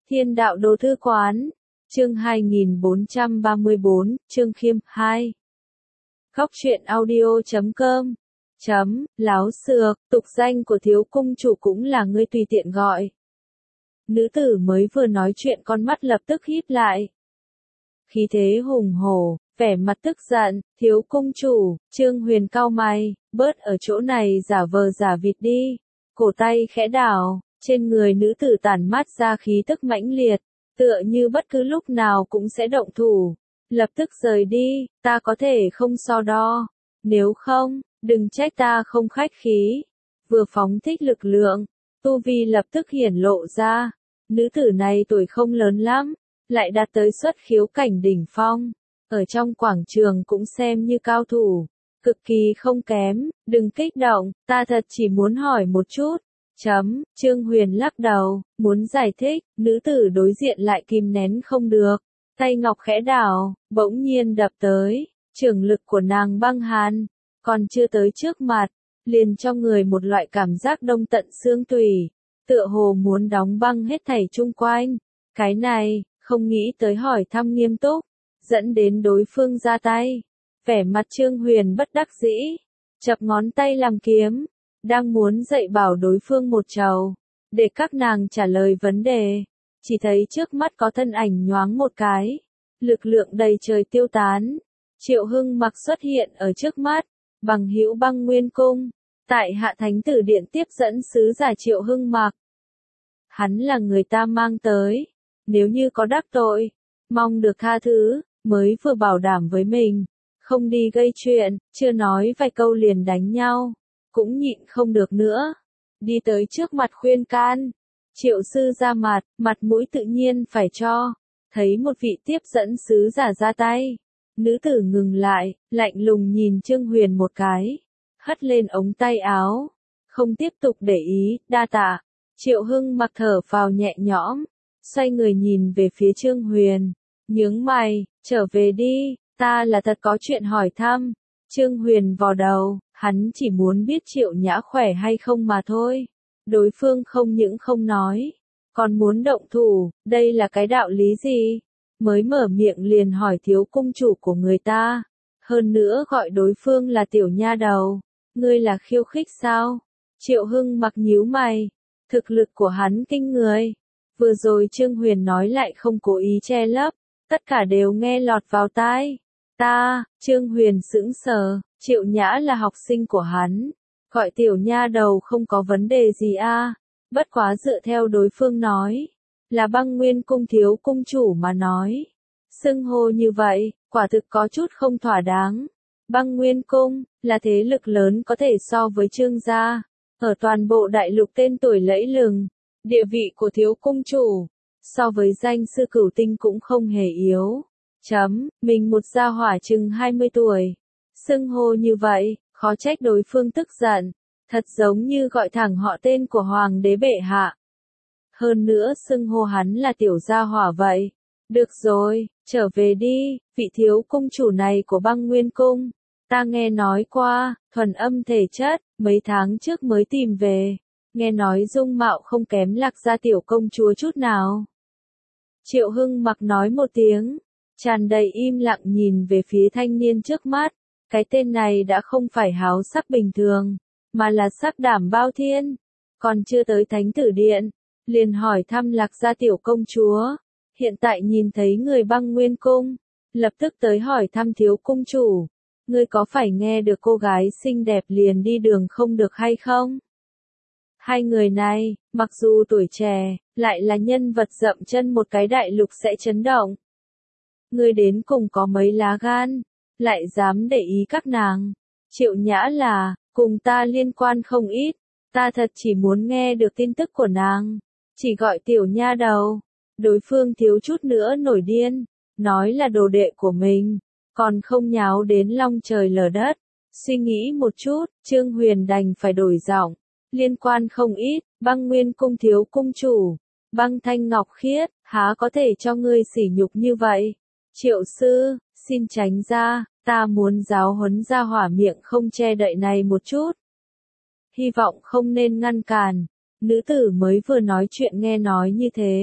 Thiên đạo đồ thư quán, chương 2434, chương khiêm 2. Góc truyện audio.com Láo xược, tục danh của thiếu cung chủ cũng là ngươi tùy tiện gọi. Nữ tử mới vừa nói chuyện con mắt lập tức híp lại. Khí thế hùng hổ, vẻ mặt tức giận, thiếu cung chủ, Trương Huyền cau mày, bớt ở chỗ này giả vờ giả vịt đi. Cổ tay khẽ đảo, trên người nữ tử tản mát ra khí tức mãnh liệt, tựa như bất cứ lúc nào cũng sẽ động thủ. Lập tức rời đi, ta có thể không so đo. Nếu không, đừng trách ta không khách khí. Vừa phóng thích lực lượng, tu vi lập tức hiển lộ ra. Nữ tử này tuổi không lớn lắm, lại đạt tới xuất khiếu cảnh đỉnh phong. Ở trong quảng trường cũng xem như cao thủ, cực kỳ không kém, đừng kích động, ta thật chỉ muốn hỏi một chút. Trương Huyền lắc đầu, muốn giải thích, nữ tử đối diện lại kìm nén không được. Tay ngọc khẽ đảo, bỗng nhiên đập tới, trường lực của nàng băng hàn, còn chưa tới trước mặt, liền cho người một loại cảm giác đông tận xương tủy, tựa hồ muốn đóng băng hết thảy chung quanh. Cái này, không nghĩ tới hỏi thăm nghiêm túc, dẫn đến đối phương ra tay. Vẻ mặt Trương Huyền bất đắc dĩ, chập ngón tay làm kiếm, đang muốn dạy bảo đối phương một trầu, để các nàng trả lời vấn đề. Chỉ thấy trước mắt có thân ảnh nhoáng một cái, lực lượng đầy trời tiêu tán. Triệu Hưng Mặc xuất hiện ở trước mắt, bằng hữu Băng Nguyên Cung, tại Hạ Thánh Tử Điện tiếp dẫn sứ giả Triệu Hưng Mặc. Hắn là người ta mang tới, nếu như có đắc tội, mong được tha thứ, mới vừa bảo đảm với mình, không đi gây chuyện, chưa nói vài câu liền đánh nhau, cũng nhịn không được nữa. Đi tới trước mặt khuyên can. Triệu sư ra mặt mũi tự nhiên phải cho. Thấy một vị tiếp dẫn sứ giả ra tay, nữ tử ngừng lại, lạnh lùng nhìn Trương Huyền một cái, hất lên ống tay áo, không tiếp tục để ý, đa tạ. Triệu Hưng Mặc thở phào nhẹ nhõm, xoay người nhìn về phía Trương Huyền, nhướng mày, trở về đi, ta là thật có chuyện hỏi thăm. Trương Huyền vò đầu, hắn chỉ muốn biết Triệu Nhã khỏe hay không mà thôi. Đối phương không những không nói, còn muốn động thủ, đây là cái đạo lý gì? Mới mở miệng liền hỏi thiếu cung chủ của người ta. Hơn nữa gọi đối phương là tiểu nha đầu. Ngươi là khiêu khích sao? Triệu Hưng Mặc nhíu mày. Thực lực của hắn kinh người. Vừa rồi Trương Huyền nói lại không cố ý che lấp. Tất cả đều nghe lọt vào tai. Trương Huyền sững sờ. Triệu Nhã là học sinh của hắn. Gọi tiểu nha đầu không có vấn đề gì a. Bất quá dựa theo đối phương nói, là Băng Nguyên Cung thiếu cung chủ mà nói. Xưng hô như vậy, quả thực có chút không thỏa đáng. Băng Nguyên Cung, là thế lực lớn có thể so với Trương gia. Ở toàn bộ đại lục tên tuổi lẫy lừng, địa vị của thiếu cung chủ, so với danh sư Cửu Tinh cũng không hề yếu. Mình một gia hỏa chừng 20 tuổi. Xưng hô như vậy, khó trách đối phương tức giận. Thật giống như gọi thẳng họ tên của Hoàng đế bệ hạ. Hơn nữa xưng hô hắn là tiểu gia hỏa vậy. Được rồi, trở về đi, vị thiếu cung chủ này của Băng Nguyên Cung. Ta nghe nói qua, thuần âm thể chất, mấy tháng trước mới tìm về. Nghe nói dung mạo không kém Lạc Gia tiểu công chúa chút nào. Triệu Hưng Mặc nói một tiếng, tràn đầy im lặng nhìn về phía thanh niên trước mắt. Cái tên này đã không phải háo sắc bình thường, mà là sắc đảm bao thiên. Còn chưa tới Thánh Tử Điện, liền hỏi thăm Lạc Gia tiểu công chúa. Hiện tại nhìn thấy người Băng Nguyên Cung, lập tức tới hỏi thăm thiếu cung chủ. Ngươi có phải nghe được cô gái xinh đẹp liền đi đường không được hay không? Hai người này, mặc dù tuổi trẻ, lại là nhân vật dậm chân một cái đại lục sẽ chấn động. Ngươi đến cùng có mấy lá gan, lại dám để ý các nàng. Triệu Nhã là, cùng ta liên quan không ít, ta thật chỉ muốn nghe được tin tức của nàng. Chỉ gọi tiểu nha đầu. Đối phương thiếu chút nữa nổi điên, nói là đồ đệ của mình, còn không nháo đến long trời lở đất. Suy nghĩ một chút, Trương Huyền đành phải đổi giọng. Liên quan không ít, Băng Nguyên Cung thiếu cung chủ, Băng Thanh Ngọc Khiết, há có thể cho ngươi sỉ nhục như vậy? Triệu sư, xin tránh ra, ta muốn giáo huấn gia hỏa miệng không che đậy này một chút. Hy vọng không nên ngăn cản. Nữ tử mới vừa nói chuyện nghe nói như thế,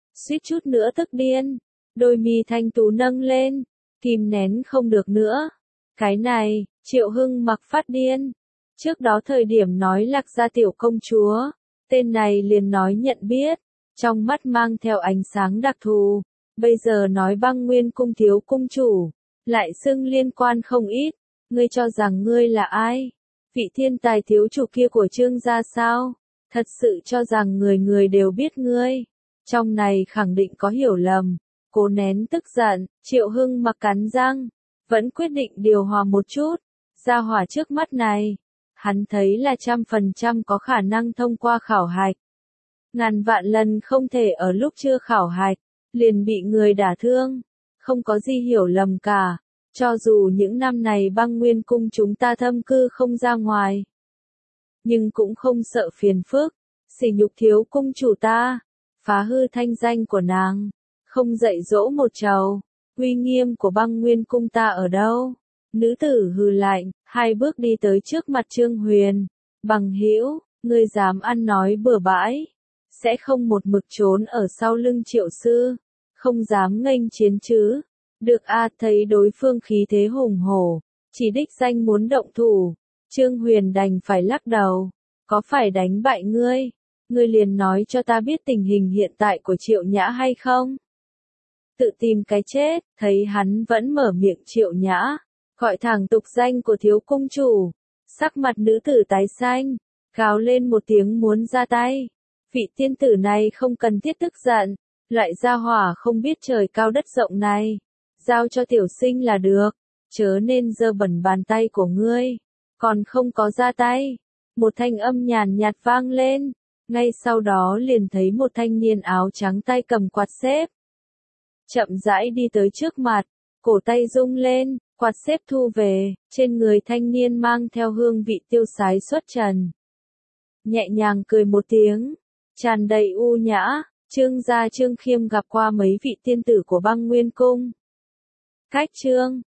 suýt chút nữa tức điên. Đôi mi thanh tú nâng lên, kìm nén không được nữa. Cái này, Triệu Hưng Mặc phát điên. Trước đó thời điểm nói Lạc Gia tiểu công chúa, tên này liền nói nhận biết, trong mắt mang theo ánh sáng đặc thù. Bây giờ nói Băng Nguyên cung thiếu cung chủ, lại xưng liên quan không ít. Ngươi cho rằng ngươi là ai? Vị thiên tài thiếu chủ kia của Trương gia sao? Thật sự cho rằng người người đều biết ngươi. Trong này khẳng định có hiểu lầm. Cố nén tức giận, Triệu Hưng Mặc cắn răng, vẫn quyết định điều hòa một chút. Gia hỏa trước mắt này, hắn thấy là 100% có khả năng thông qua khảo hạch. Ngàn vạn lần không thể ở lúc chưa khảo hạch, liền bị người đả thương. Không có gì hiểu lầm cả. Cho dù những năm này Băng Nguyên cung chúng ta thâm cư không ra ngoài, nhưng cũng không sợ phiền phức, sỉ nhục thiếu cung chủ ta, phá hư thanh danh của nàng, không dạy dỗ một trầu, uy nghiêm của Băng Nguyên cung ta ở đâu? Nữ tử hừ lạnh, hai bước đi tới trước mặt Trương Huyền. Bằng hữu, ngươi dám ăn nói bừa bãi, sẽ không một mực trốn ở sau lưng Triệu sư, không dám nghênh chiến chứ? Được a, thấy đối phương khí thế hùng hổ, chỉ đích danh muốn động thủ, Trương Huyền đành phải lắc đầu. Có phải đánh bại ngươi? Ngươi liền nói cho ta biết tình hình hiện tại của Triệu Nhã hay không? Tự tìm cái chết, thấy hắn vẫn mở miệng Triệu Nhã, gọi thẳng tục danh của thiếu cung chủ. Sắc mặt nữ tử tái xanh, gào lên một tiếng muốn ra tay. Vị tiên tử này không cần thiết tức giận, loại gia hỏa không biết trời cao đất rộng này. Giao cho tiểu sinh là được, chớ nên dơ bẩn bàn tay của ngươi. Còn không có ra tay. Một thanh âm nhàn nhạt vang lên. Ngay sau đó liền thấy một thanh niên áo trắng tay cầm quạt xếp. Chậm rãi đi tới trước mặt, cổ tay rung lên, quạt xếp thu về, trên người thanh niên mang theo hương vị tiêu sái xuất trần. Nhẹ nhàng cười một tiếng, tràn đầy u nhã, Trương gia Trương Khiêm gặp qua mấy vị tiên tử của Băng Nguyên cung. Cách Trương,